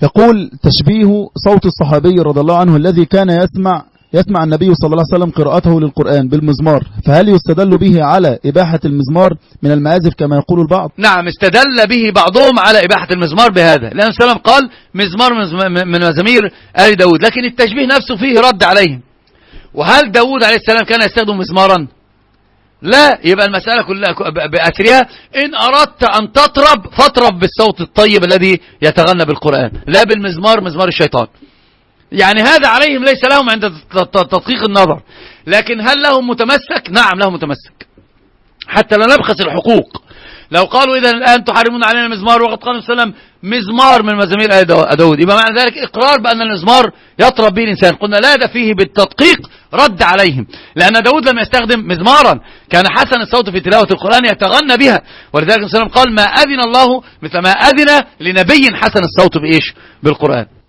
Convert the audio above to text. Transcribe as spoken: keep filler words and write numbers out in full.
يقول تشبيه صوت الصحابي رضي الله عنه الذي كان يسمع يسمع النبي صلى الله عليه وسلم قراءته للقرآن بالمزمار، فهل يستدل به على إباحة المزمار من المعازف كما يقول البعض؟ نعم، استدل به بعضهم على إباحة المزمار بهذا، لأن السلام قال مزمار من مزامير آل داود، لكن التشبيه نفسه فيه رد عليهم. وهل داود عليه السلام كان يستخدم مزمارا؟ لا. يبقى المسألة كلها بأسرها إن أردت أن تطرب فاطرب بالصوت الطيب الذي يتغنى بالقرآن، لا بالمزمار مزمار الشيطان. يعني هذا عليهم ليس لهم عند تدقيق النظر، لكن هل لهم متمسك؟ نعم لهم متمسك، حتى لا نبخس الحقوق. لو قالوا إذا الآن تحرمون علينا المزمار وقد قال السلام مزمار من مزامير آل داود، يبقى معنى ذلك إقرار بأن المزمار يطرب به الإنسان. قلنا لا، ده فيه بالتدقيق رد عليهم، لأن داود لم يستخدم مزمارا، كان حسن الصوت في تلاوة القرآن يتغنى بها، ولذلك السلام قال ما أذن الله مثل ما أذن لنبي حسن الصوت بإيش؟ بالقرآن.